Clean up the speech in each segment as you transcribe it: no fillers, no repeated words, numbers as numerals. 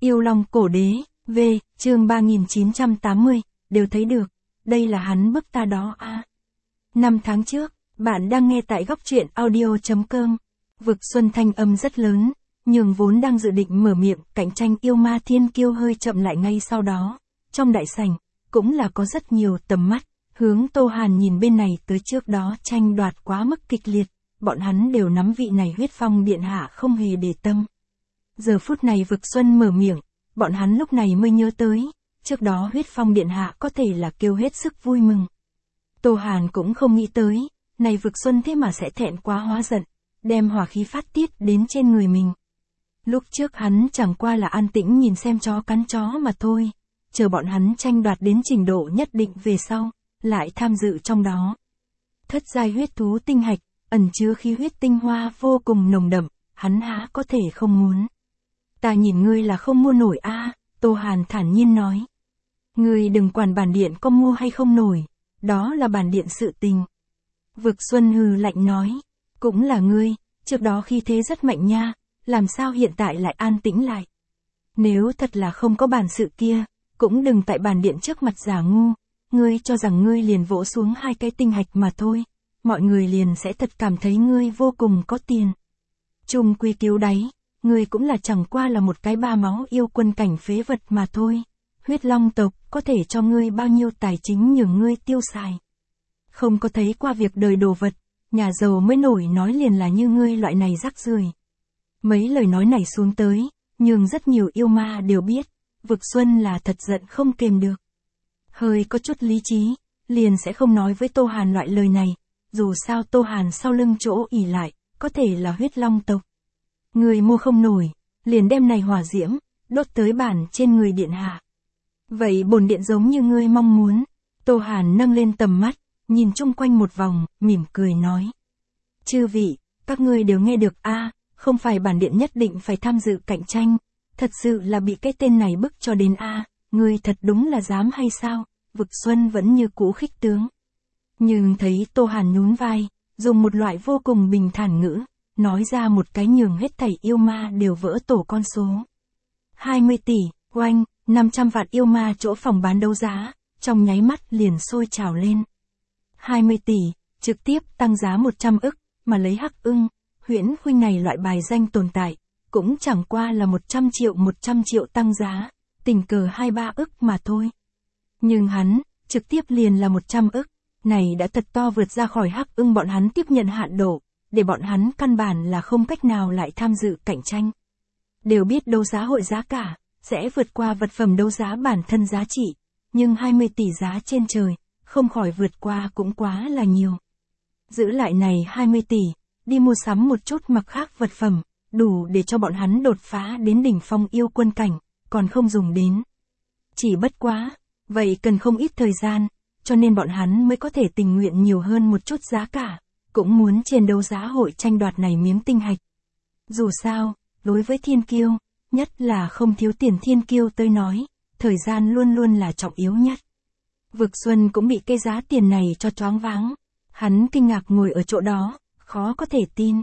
Yêu Long Cổ Đế, V, chương 3980, đều thấy được, đây là hắn bức ta đó à. 5 tháng trước, bạn đang nghe tại góc truyện audio.com. Vực Xuân thanh âm rất lớn, nhường vốn đang dự định mở miệng cạnh tranh yêu ma thiên kiêu hơi chậm lại ngay sau đó. Trong đại sảnh, cũng là có rất nhiều tầm mắt, hướng Tô Hàn nhìn bên này tới trước đó tranh đoạt quá mức kịch liệt, bọn hắn đều nắm vị này huyết phong điện hạ không hề để tâm. Giờ phút này Vực Xuân mở miệng, bọn hắn lúc này mới nhớ tới, trước đó huyết phong điện hạ có thể là kêu hết sức vui mừng. Tô Hàn cũng không nghĩ tới, này Vực Xuân thế mà sẽ thẹn quá hóa giận, đem hỏa khí phát tiết đến trên người mình. Lúc trước hắn chẳng qua là an tĩnh nhìn xem chó cắn chó mà thôi, chờ bọn hắn tranh đoạt đến trình độ nhất định về sau, lại tham dự trong đó. Thất giai huyết thú tinh hạch, ẩn chứa khí huyết tinh hoa vô cùng nồng đậm, hắn há có thể không muốn. Ta nhìn ngươi là không mua nổi a, Tô Hàn thản nhiên nói. Ngươi đừng quản bản điện có mua hay không nổi, đó là bản điện sự tình. Vực Xuân hừ lạnh nói, cũng là ngươi, trước đó khi thế rất mạnh nha, làm sao hiện tại lại an tĩnh lại. Nếu thật là không có bản sự kia, cũng đừng tại bản điện trước mặt giả ngu, ngươi cho rằng ngươi liền vỗ xuống 2 cái tinh hạch mà thôi, mọi người liền sẽ thật cảm thấy ngươi vô cùng có tiền. Chung quy cứu đáy, ngươi cũng là chẳng qua là một cái ba máu yêu quân cảnh phế vật mà thôi, huyết long tộc có thể cho ngươi bao nhiêu tài chính nhường ngươi tiêu xài. Không có thấy qua việc đời đồ vật, nhà giàu mới nổi nói liền là như ngươi loại này rác rưởi. Mấy lời nói này xuống tới, nhưng rất nhiều yêu ma đều biết, Vực Xuân là thật giận không kềm được. Hơi có chút lý trí, liền sẽ không nói với Tô Hàn loại lời này, dù sao Tô Hàn sau lưng chỗ ỉ lại, có thể là huyết long tộc. Người mua không nổi, liền đem này hỏa diễm, đốt tới bản trên người điện hạ. Vậy bổn điện giống như ngươi mong muốn, Tô Hàn nâng lên tầm mắt, nhìn chung quanh một vòng, mỉm cười nói. Chư vị, các ngươi đều nghe được a, không phải bản điện nhất định phải tham dự cạnh tranh, thật sự là bị cái tên này bức cho đến a, ngươi thật đúng là dám hay sao, Vực Xuân vẫn như cũ khích tướng. Nhưng thấy Tô Hàn nhún vai, dùng một loại vô cùng bình thản ngữ, nói ra một cái nhường hết thảy yêu ma đều vỡ tổ con số. 20 tỷ, oanh, 500 vạn yêu ma chỗ phòng bán đấu giá, trong nháy mắt liền sôi trào lên. 20 tỷ, trực tiếp tăng giá 100 ức, mà lấy Hắc Ưng, Huyễn Khuynh này loại bài danh tồn tại, cũng chẳng qua là 100 triệu tăng giá, tình cờ 2-3 ức mà thôi. Nhưng hắn, trực tiếp liền là 100 ức, này đã thật to vượt ra khỏi Hắc Ưng bọn hắn tiếp nhận hạn độ, để bọn hắn căn bản là không cách nào lại tham dự cạnh tranh. Đều biết đấu giá hội giá cả, sẽ vượt qua vật phẩm đấu giá bản thân giá trị, nhưng 20 tỷ giá trên trời, không khỏi vượt qua cũng quá là nhiều. Giữ lại này 20 tỷ, đi mua sắm một chút mặc khác vật phẩm, đủ để cho bọn hắn đột phá đến đỉnh phong yêu quân cảnh, còn không dùng đến. Chỉ bất quá, vậy cần không ít thời gian, cho nên bọn hắn mới có thể tình nguyện nhiều hơn một chút giá cả, cũng muốn trên đấu giá hội tranh đoạt này miếng tinh hạch. Dù sao, đối với thiên kiêu, nhất là không thiếu tiền thiên kiêu tới nói, thời gian luôn luôn là trọng yếu nhất. Vực Xuân cũng bị cái giá tiền này cho choáng váng, hắn kinh ngạc ngồi ở chỗ đó, khó có thể tin.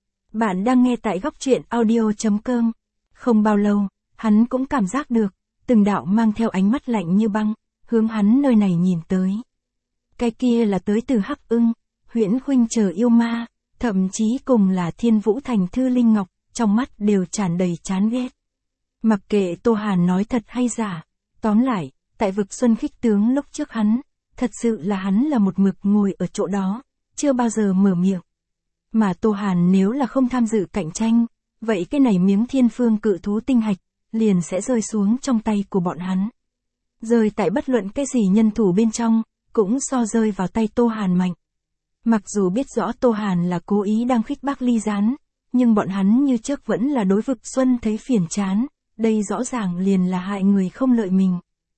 Bạn đang nghe tại góc truyện audio.com. Không bao lâu, hắn cũng cảm giác được, từng đạo mang theo ánh mắt lạnh như băng, hướng hắn nơi này nhìn tới. Cái kia là tới từ Hắc Ưng, Huyễn Khuynh chờ yêu ma, thậm chí cùng là Thiên Vũ Thành Thư Linh Ngọc, trong mắt đều tràn đầy chán ghét. Mặc kệ Tô Hàn nói thật hay giả, tóm lại, tại Vực Xuân khích tướng lúc trước hắn, thật sự là hắn là một mực ngồi ở chỗ đó, chưa bao giờ mở miệng. Mà Tô Hàn nếu là không tham dự cạnh tranh, vậy cái này miếng thiên phương cự thú tinh hạch, liền sẽ rơi xuống trong tay của bọn hắn. Rơi tại bất luận cái gì nhân thủ bên trong, cũng so rơi vào tay Tô Hàn mạnh. Mặc dù biết rõ Tô Hàn là cố ý đang khích bác ly gián, nhưng bọn hắn như trước vẫn là đối Vực Xuân thấy phiền chán, đây rõ ràng liền là hại người không lợi mình.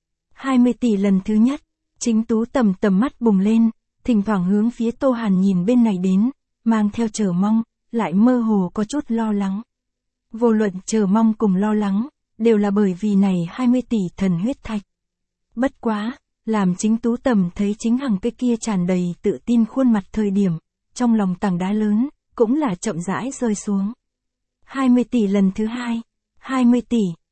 20 tỷ lần thứ nhất, Chính Tú tầm mắt bùng lên, thỉnh thoảng hướng phía Tô Hàn nhìn bên này đến, mang theo chờ mong, lại mơ hồ có chút lo lắng. Vô luận chờ mong cùng lo lắng, đều là bởi vì này 20 tỷ thần huyết thạch. Bất quá, làm Chính Tú tầm thấy Chính Hằng cái kia tràn đầy tự tin khuôn mặt thời điểm, trong lòng tảng đá lớn, cũng là chậm rãi rơi xuống. 20 tỷ lần thứ hai, 20 tỷ,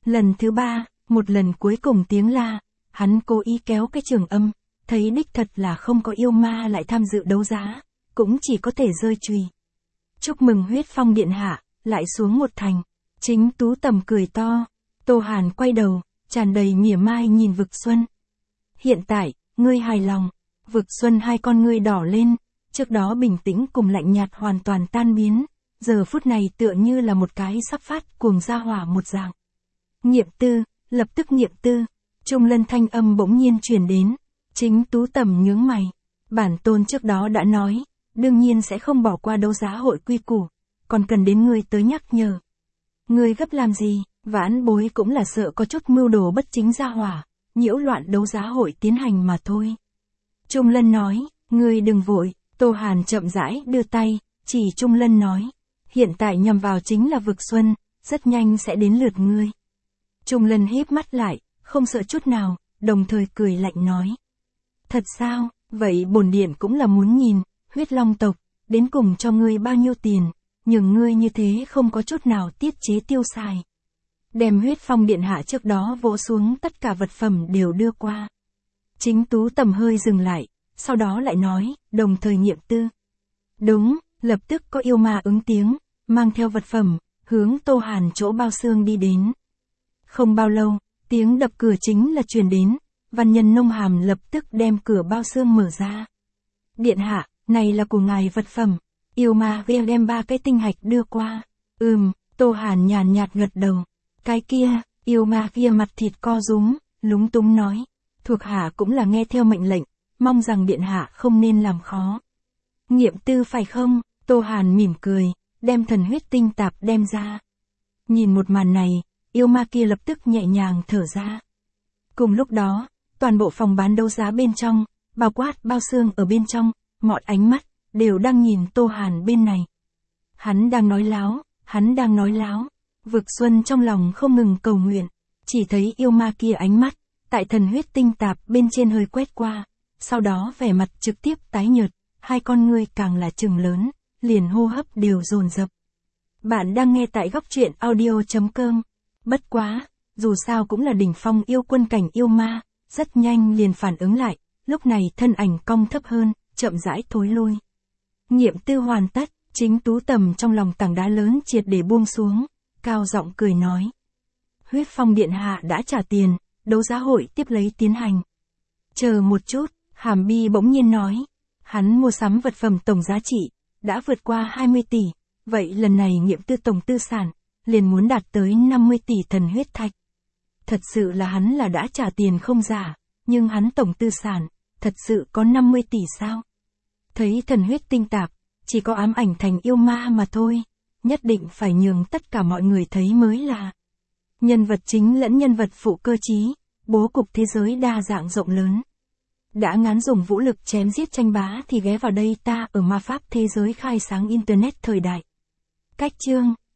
Lần thứ 3, một lần cuối cùng tiếng la, hắn cố ý kéo cái trường âm, thấy đích thật là không có yêu ma lại tham dự đấu giá, cũng chỉ có thể rơi chùy. Chúc mừng Huyết Phong điện hạ, lại xuống một thành. Chính Tú Tầm cười to. Tô Hàn quay đầu, tràn đầy mỉa mai nhìn Vực Xuân. Hiện tại, ngươi hài lòng. Vực Xuân hai con ngươi đỏ lên, trước đó bình tĩnh cùng lạnh nhạt hoàn toàn tan biến, giờ phút này tựa như là một cái sắp phát cuồng ra hỏa một dạng. Nghiệm tư, lập tức nghiệm tư. Trung Lân thanh âm bỗng nhiên truyền đến. Chính Tú Tầm nhướng mày. Bản tôn trước đó đã nói, đương nhiên sẽ không bỏ qua đấu giá hội quy củ, còn cần đến ngươi tới nhắc nhở. Ngươi gấp làm gì? Vãn bối cũng là sợ có chút mưu đồ bất chính ra hỏa, nhiễu loạn đấu giá hội tiến hành mà thôi. Trung Lân nói, ngươi đừng vội. Tô Hàn chậm rãi đưa tay, chỉ Trung Lân nói, hiện tại nhằm vào chính là Vực Xuân, rất nhanh sẽ đến lượt ngươi. Trung Lân híp mắt lại, không sợ chút nào, đồng thời cười lạnh nói. Thật sao, vậy bổn điện cũng là muốn nhìn, Huyết Long tộc, đến cùng cho ngươi bao nhiêu tiền, nhưng ngươi như thế không có chút nào tiết chế tiêu xài. Đem Huyết Phong điện hạ trước đó vỗ xuống tất cả vật phẩm đều đưa qua. Chính Tú Tầm hơi dừng lại, sau đó lại nói, đồng thời nghiệm tư. Đúng, lập tức có yêu ma ứng tiếng, mang theo vật phẩm, hướng Tô Hàn chỗ bao xương đi đến. Không bao lâu, tiếng đập cửa chính là truyền đến, văn nhân Nông Hàm lập tức đem cửa bao xương mở ra. Điện hạ, này là của ngài vật phẩm, yêu ma về đem 3 cái tinh hạch đưa qua. Tô Hàn nhàn nhạt gật đầu. Cái kia, yêu ma kia mặt thịt co rúm, lúng túng nói. Thuộc hạ cũng là nghe theo mệnh lệnh, mong rằng điện hạ không nên làm khó. Nghiệm tư phải không? Tô Hàn mỉm cười, đem thần huyết tinh tạp đem ra. Nhìn một màn này, yêu ma kia lập tức nhẹ nhàng thở ra. Cùng lúc đó, toàn bộ phòng bán đấu giá bên trong, bao quát bao xương ở bên trong, mọi ánh mắt, đều đang nhìn Tô Hàn bên này. Hắn đang nói láo, hắn đang nói láo. Vực Xuân trong lòng không ngừng cầu nguyện, chỉ thấy yêu ma kia ánh mắt, tại thần huyết tinh tạp bên trên hơi quét qua, sau đó vẻ mặt trực tiếp tái nhợt, hai con ngươi càng là trừng lớn, liền hô hấp đều dồn dập. Bạn đang nghe tại góc truyện audio.com. Bất quá, dù sao cũng là đỉnh phong yêu quân cảnh yêu ma, rất nhanh liền phản ứng lại, lúc này thân ảnh cong thấp hơn, chậm rãi thối lui. Nghiệm tư hoàn tất, chính Tú Tầm trong lòng tảng đá lớn triệt để buông xuống, cao giọng cười nói. Huyết Phong điện hạ đã trả tiền, đấu giá hội tiếp lấy tiến hành. Chờ một chút, Hàm Bi bỗng nhiên nói. Hắn mua sắm vật phẩm tổng giá trị, đã vượt qua 20 tỷ, vậy lần này nghiệm tư tổng tư sản, liền muốn đạt tới 50 tỷ thần huyết thạch. Thật sự là hắn là đã trả tiền không giả, nhưng hắn tổng tư sản, thật sự có 50 tỷ sao? Thấy thần huyết tinh tạp, chỉ có ám ảnh thành yêu ma mà thôi, nhất định phải nhường tất cả mọi người thấy mới là. Nhân vật chính lẫn nhân vật phụ cơ trí, bố cục thế giới đa dạng rộng lớn. Đã ngán dùng vũ lực chém giết tranh bá thì ghé vào đây ta ở ma pháp thế giới khai sáng internet thời đại. Cách chương